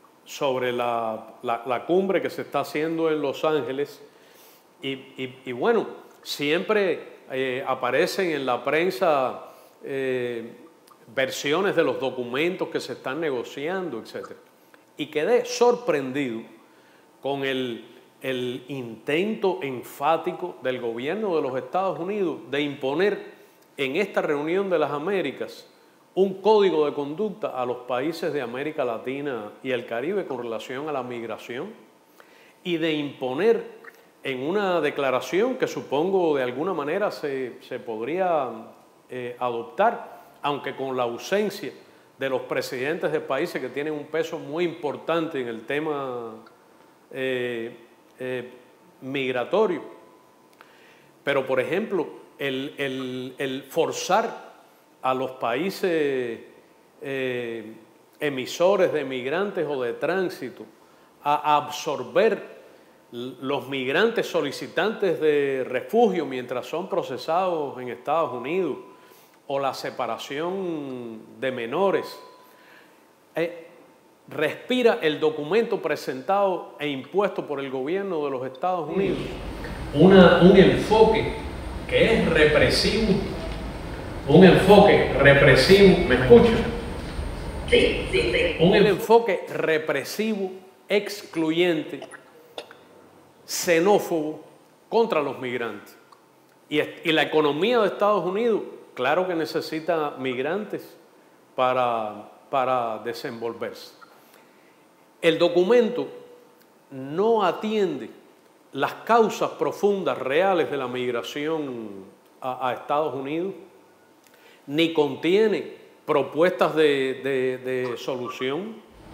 la cumbre que se está haciendo en Los Ángeles y bueno, siempre aparecen en la prensa versiones de los documentos que se están negociando, etc. Y quedé sorprendido con el intento enfático del gobierno de los Estados Unidos de imponer en esta reunión de las Américas un código de conducta a los países de América Latina y el Caribe con relación a la migración y de imponer en una declaración que supongo de alguna manera se podría adoptar, aunque con la ausencia de los presidentes de países que tienen un peso muy importante en el tema migratorio. Pero, por ejemplo, el forzar a los países emisores de migrantes o de tránsito a absorber los migrantes solicitantes de refugio mientras son procesados en Estados Unidos, o la separación de menores, respira el documento presentado e impuesto por el gobierno de los Estados Unidos un enfoque que es represivo, ¿me escuchan? Sí. Un enfoque represivo, excluyente, xenófobo contra los migrantes. Y la economía de Estados Unidos, claro que necesita migrantes para desenvolverse. El documento no atiende las causas profundas reales de la migración a Estados Unidos, ni contiene propuestas de solución.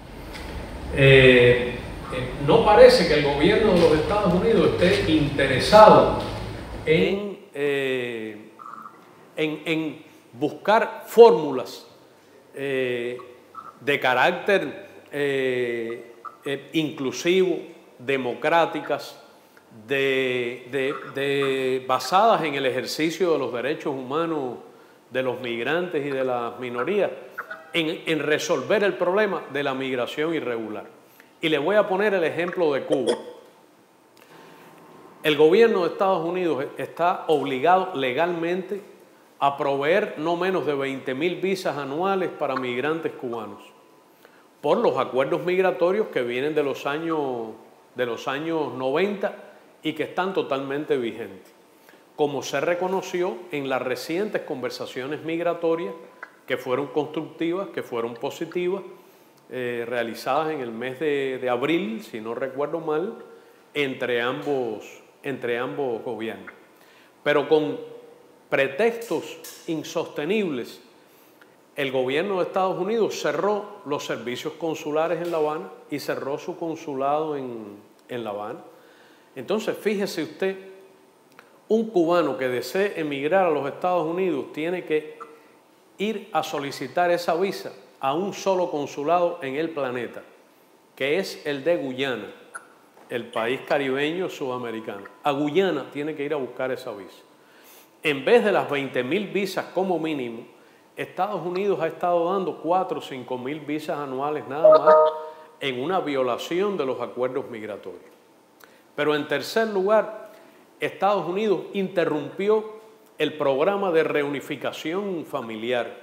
No parece que el gobierno de los Estados Unidos esté interesado en buscar fórmulas de carácter inclusivo, democráticas, basadas en el ejercicio de los derechos humanos de los migrantes y de las minorías, en resolver el problema de la migración irregular. Y le voy a poner el ejemplo de Cuba. El gobierno de Estados Unidos está obligado legalmente a proveer no menos de 20.000 visas anuales para migrantes cubanos por los acuerdos migratorios que vienen de los años 90 y que están totalmente vigentes. como se reconoció en las recientes conversaciones migratorias que fueron constructivas, que fueron positivas, realizadas en el mes de abril, si no recuerdo mal, entre ambos gobiernos. Pero con pretextos insostenibles, el gobierno de Estados Unidos cerró los servicios consulares en La Habana y cerró su consulado en La Habana. Entonces, fíjese usted, un cubano que desee emigrar a los Estados Unidos tiene que ir a solicitar esa visa a un solo consulado en el planeta, que es el de Guyana, el país caribeño sudamericano. A Guyana tiene que ir a buscar esa visa. En vez de las 20.000 visas como mínimo, Estados Unidos ha estado dando 4 o 5.000 visas anuales nada más, en una violación de los acuerdos migratorios. Pero en tercer lugar, Estados Unidos interrumpió el programa de reunificación familiar.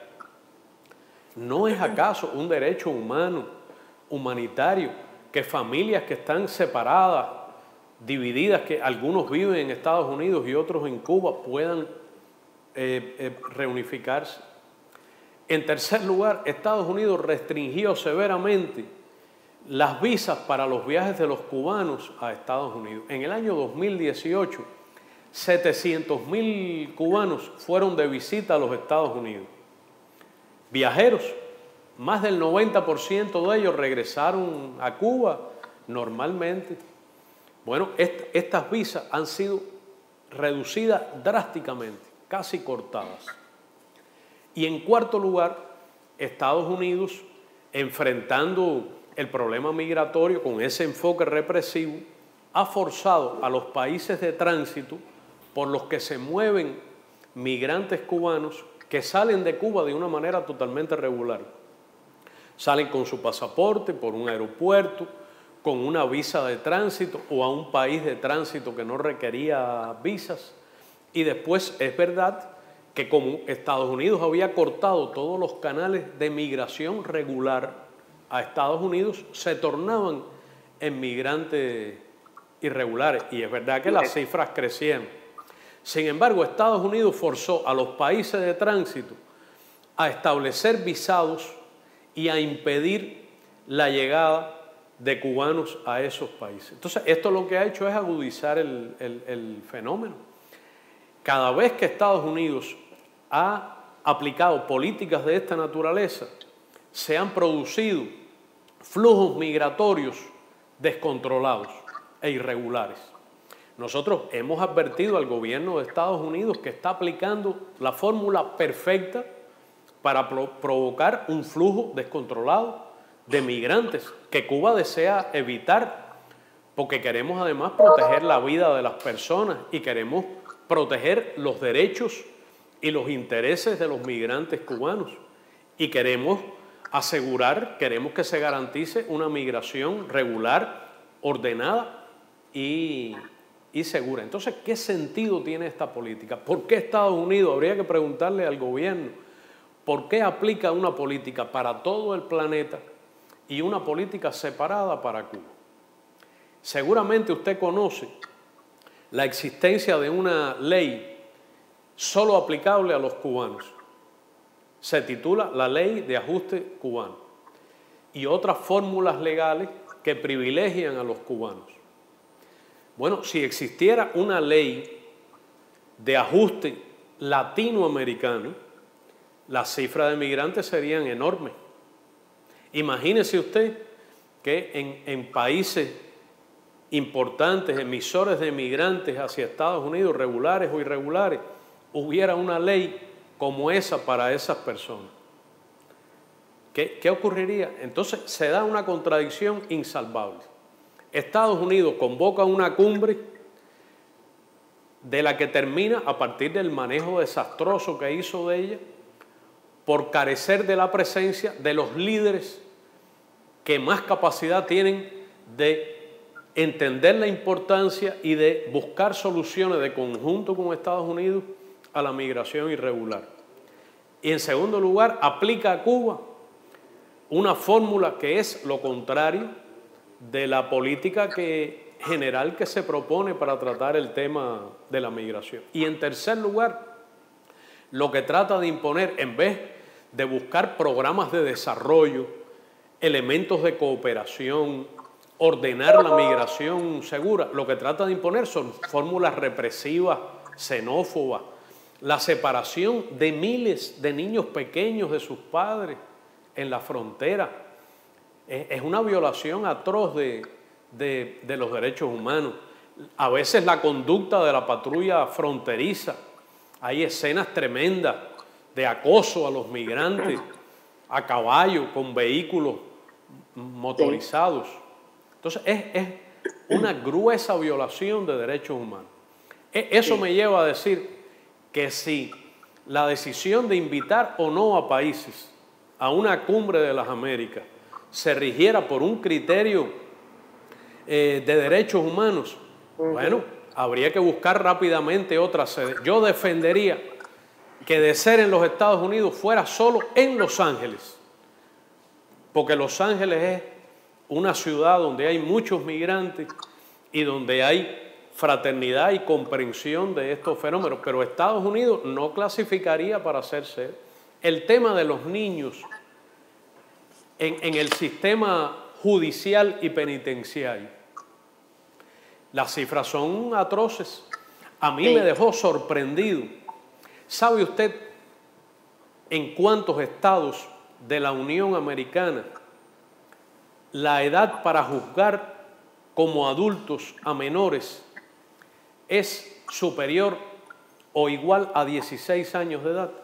¿No es acaso un derecho humano, humanitario, que familias que están separadas, divididas, que algunos viven en Estados Unidos y otros en Cuba, puedan reunificarse? En tercer lugar, Estados Unidos restringió severamente las visas para los viajes de los cubanos a Estados Unidos. En el año 2018, 700.000 cubanos fueron de visita a los Estados Unidos. Viajeros, más del 90% de ellos regresaron a Cuba normalmente. Bueno, estas visas han sido reducidas drásticamente, casi cortadas. Y en cuarto lugar, Estados Unidos, enfrentando el problema migratorio con ese enfoque represivo, ha forzado a los países de tránsito por los que se mueven migrantes cubanos que salen de Cuba de una manera totalmente regular. Salen con su pasaporte por un aeropuerto, con una visa de tránsito o a un país de tránsito que no requería visas. Y después es verdad que como Estados Unidos había cortado todos los canales de migración regular a Estados Unidos, se tornaban en migrantes irregulares. Y es verdad que las cifras crecían. Sin embargo, Estados Unidos forzó a los países de tránsito a establecer visados y a impedir la llegada de cubanos a esos países. Entonces, esto lo que ha hecho es agudizar el fenómeno. Cada vez que Estados Unidos ha aplicado políticas de esta naturaleza, se han producido flujos migratorios descontrolados e irregulares. Nosotros hemos advertido al gobierno de Estados Unidos que está aplicando la fórmula perfecta para provocar un flujo descontrolado de migrantes que Cuba desea evitar, porque queremos además proteger la vida de las personas y queremos proteger los derechos y los intereses de los migrantes cubanos. Y queremos que se garantice una migración regular, ordenada y segura. Entonces, ¿qué sentido tiene esta política? ¿Por qué Estados Unidos? Habría que preguntarle al gobierno, ¿por qué aplica una política para todo el planeta y una política separada para Cuba? Seguramente usted conoce la existencia de una ley solo aplicable a los cubanos. Se titula la Ley de Ajuste Cubano y otras fórmulas legales que privilegian a los cubanos. Bueno, si existiera una ley de ajuste latinoamericano, las cifras de migrantes serían enormes. Imagínese usted que en países importantes, emisores de migrantes hacia Estados Unidos, regulares o irregulares, hubiera una ley como esa para esas personas. ¿Qué ocurriría? Entonces se da una contradicción insalvable. Estados Unidos convoca una cumbre de la que termina a partir del manejo desastroso que hizo de ella, por carecer de la presencia de los líderes que más capacidad tienen de entender la importancia y de buscar soluciones de conjunto con Estados Unidos a la migración irregular. Y en segundo lugar, aplica a Cuba una fórmula que es lo contrario de la política que general que se propone para tratar el tema de la migración. Y en tercer lugar, lo que trata de imponer, en vez de buscar programas de desarrollo, elementos de cooperación, ordenar la migración segura, lo que trata de imponer son fórmulas represivas, xenófobas, la separación de miles de niños pequeños de sus padres en la frontera. Es una violación atroz de los derechos humanos. A veces la conducta de la patrulla fronteriza, hay escenas tremendas de acoso a los migrantes a caballo, con vehículos motorizados. Entonces es una gruesa violación de derechos humanos. Eso me lleva a decir que si la decisión de invitar o no a países a una cumbre de las Américas se rigiera por un criterio de derechos humanos, bueno, habría que buscar rápidamente otra sede. Yo defendería que de ser en los Estados Unidos fuera solo en Los Ángeles, porque Los Ángeles es una ciudad donde hay muchos migrantes y donde hay fraternidad y comprensión de estos fenómenos, pero Estados Unidos no clasificaría para ser sede. El tema de los niños en el sistema judicial y penitenciario, las cifras son atroces. A mí me dejó sorprendido. ¿Sabe usted en cuántos estados de la Unión Americana la edad para juzgar como adultos a menores es superior o igual a 16 años de edad?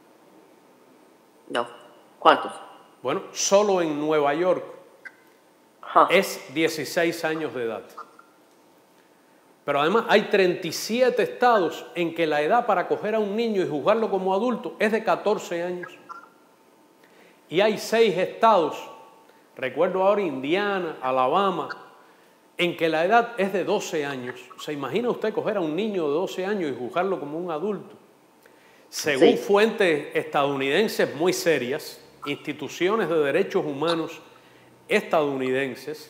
No. ¿Cuántos? Bueno, solo en Nueva York es 16 años de edad. Pero además hay 37 estados en que la edad para coger a un niño y juzgarlo como adulto es de 14 años. Y hay 6 estados, recuerdo ahora Indiana, Alabama, en que la edad es de 12 años. ¿Se imagina usted coger a un niño de 12 años y juzgarlo como un adulto? Según fuentes estadounidenses muy serias, instituciones de derechos humanos estadounidenses,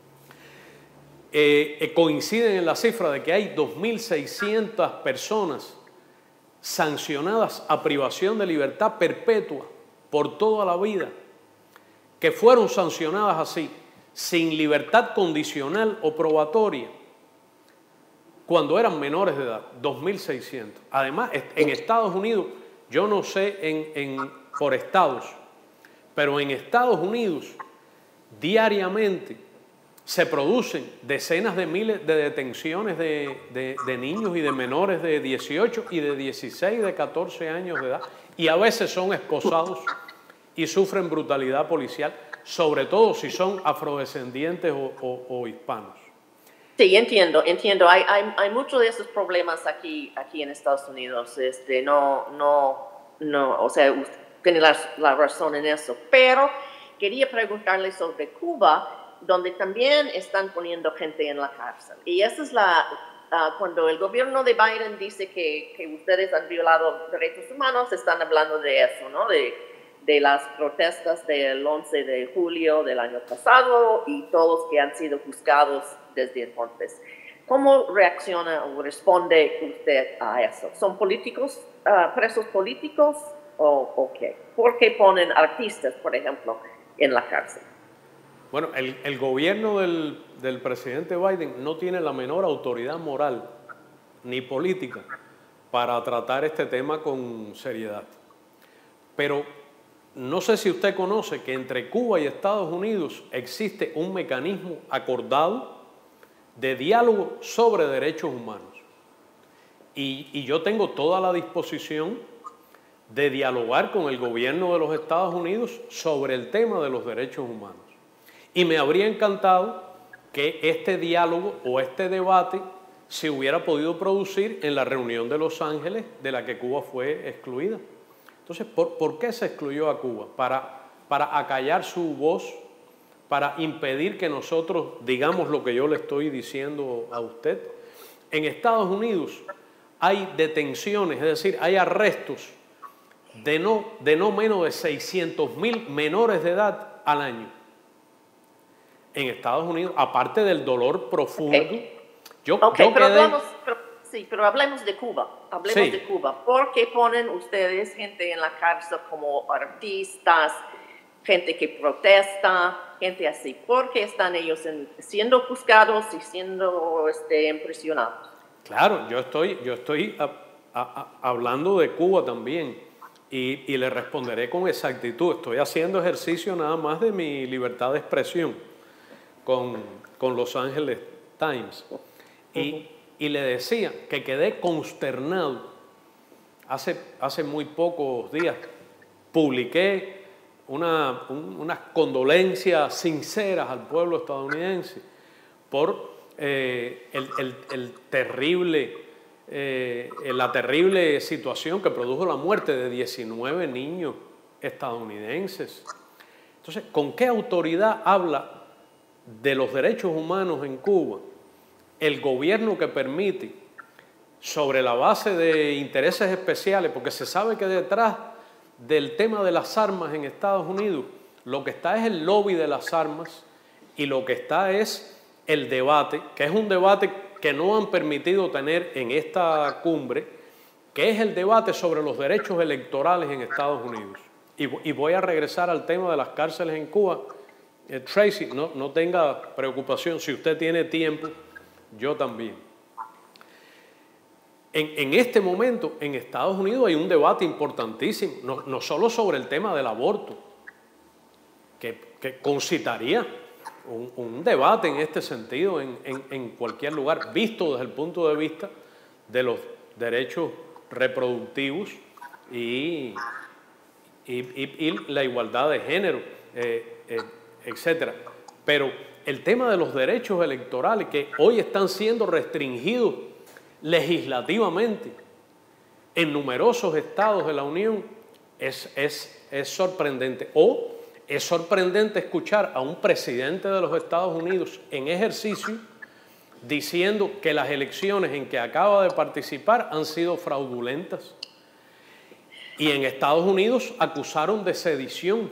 coinciden en la cifra de que hay 2.600 personas sancionadas a privación de libertad perpetua por toda la vida, que fueron sancionadas así, sin libertad condicional o probatoria, cuando eran menores de edad, 2.600. Además, en Estados Unidos, yo no sé por estados, pero en Estados Unidos, diariamente, se producen decenas de miles de detenciones de niños y de menores de 18 y de 16, de 14 años de edad, y a veces son esposados y sufren brutalidad policial, sobre todo si son afrodescendientes o hispanos. Sí, entiendo. Hay muchos de esos problemas aquí en Estados Unidos. O sea, usted tiene la razón en eso. Pero quería preguntarle sobre Cuba, donde también están poniendo gente en la cárcel. Y esa es cuando el gobierno de Biden dice que ustedes han violado derechos humanos, están hablando de eso, ¿no? De las protestas del 11 de julio del año pasado y todos que han sido juzgados desde entonces. ¿Cómo reacciona o responde usted a eso? ¿Son políticos, presos políticos o qué? ¿Por qué ponen artistas, por ejemplo, en la cárcel? Bueno, el gobierno del presidente Biden no tiene la menor autoridad moral ni política para tratar este tema con seriedad. Pero no sé si usted conoce que entre Cuba y Estados Unidos existe un mecanismo acordado de diálogo sobre derechos humanos. Y yo tengo toda la disposición de dialogar con el gobierno de los Estados Unidos sobre el tema de los derechos humanos. Y me habría encantado que este diálogo o este debate se hubiera podido producir en la reunión de Los Ángeles, de la que Cuba fue excluida. Entonces, ¿por qué se excluyó a Cuba? Para acallar su voz, para impedir que nosotros digamos lo que yo le estoy diciendo a usted. En Estados Unidos hay detenciones, es decir, hay arrestos de no menos de 600.000 menores de edad al año. en Estados Unidos, aparte del dolor profundo. Pero hablemos de Cuba. Hablemos de Cuba. ¿Por qué ponen ustedes gente en la cárcel como artistas, gente que protesta, gente así? ¿Por qué están ellos siendo juzgados y siendo impresionados? Claro, yo estoy hablando de Cuba también y le responderé con exactitud. Estoy haciendo ejercicio nada más de mi libertad de expresión con Los Angeles Times. Y le decía que quedé consternado. Hace muy pocos días publiqué unas condolencias sinceras al pueblo estadounidense por la terrible situación que produjo la muerte de 19 niños estadounidenses. Entonces, ¿con qué autoridad habla de los derechos humanos en Cuba el gobierno que permite, sobre la base de intereses especiales, porque se sabe que detrás del tema de las armas en Estados Unidos lo que está es el lobby de las armas y lo que está es el debate, que es un debate que no han permitido tener en esta cumbre, que es el debate sobre los derechos electorales en Estados Unidos. Y voy a regresar al tema de las cárceles en Cuba. Tracy, no tenga preocupación, si usted tiene tiempo, yo también. En este momento, en Estados Unidos hay un debate importantísimo, no solo sobre el tema del aborto, que concitaría un debate en este sentido en cualquier lugar, visto desde el punto de vista de los derechos reproductivos y la igualdad de género, etcétera. Pero el tema de los derechos electorales que hoy están siendo restringidos legislativamente en numerosos estados de la Unión es sorprendente. O es sorprendente escuchar a un presidente de los Estados Unidos en ejercicio diciendo que las elecciones en que acaba de participar han sido fraudulentas. Y en Estados Unidos acusaron de sedición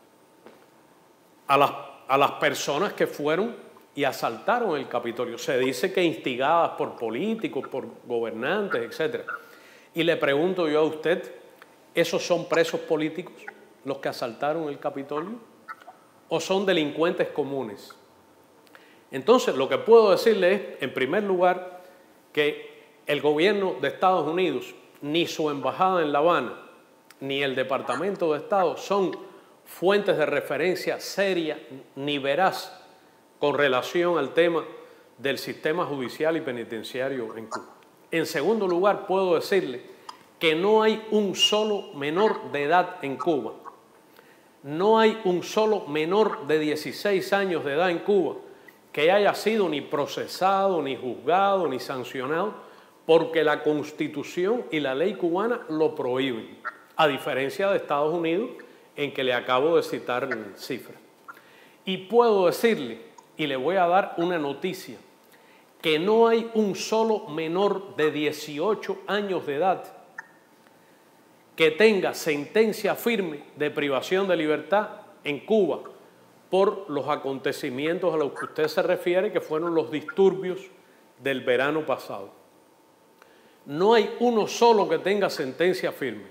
a las personas que fueron y asaltaron el Capitolio. Se dice que instigadas por políticos, por gobernantes, etc. Y le pregunto yo a usted, ¿esos son presos políticos los que asaltaron el Capitolio? ¿O son delincuentes comunes? Entonces, lo que puedo decirle es, en primer lugar, que el gobierno de Estados Unidos, ni su embajada en La Habana, ni el Departamento de Estado son fuentes de referencia seria ni veraz con relación al tema del sistema judicial y penitenciario en Cuba. En segundo lugar, puedo decirle que no hay un solo menor de edad en Cuba. No hay un solo menor de 16 años de edad en Cuba que haya sido ni procesado, ni juzgado, ni sancionado, porque la Constitución y la ley cubana lo prohíben, a diferencia de Estados Unidos, en que le acabo de citar cifras. Y puedo decirle, y le voy a dar una noticia, que no hay un solo menor de 18 años de edad que tenga sentencia firme de privación de libertad en Cuba por los acontecimientos a los que usted se refiere, que fueron los disturbios del verano pasado. No hay uno solo que tenga sentencia firme.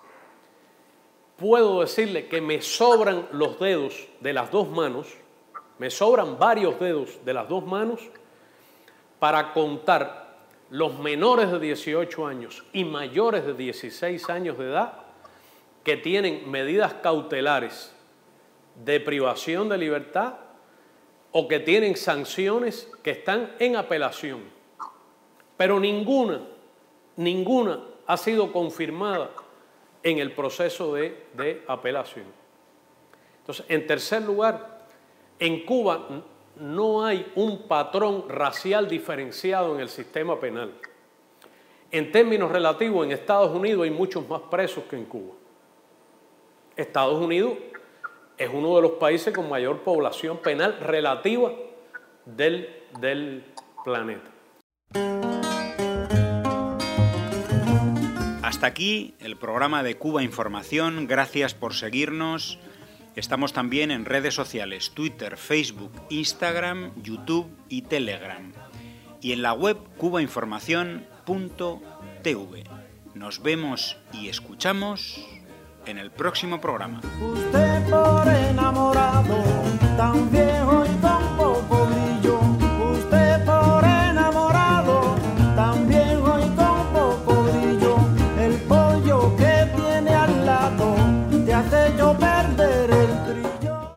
Puedo decirle que me sobran los dedos de las dos manos, me sobran varios dedos de las dos manos para contar los menores de 18 años y mayores de 16 años de edad que tienen medidas cautelares de privación de libertad o que tienen sanciones que están en apelación. Pero ninguna ha sido confirmada en el proceso de apelación. Entonces, en tercer lugar, en Cuba no hay un patrón racial diferenciado en el sistema penal. En términos relativos, en Estados Unidos hay muchos más presos que en Cuba. Estados Unidos es uno de los países con mayor población penal relativa del planeta. Hasta aquí el programa de Cuba Información. Gracias por seguirnos Estamos también en redes sociales, Twitter, Facebook, Instagram, YouTube y Telegram. Y en la web cubainformación.tv. Nos vemos y escuchamos en el próximo programa.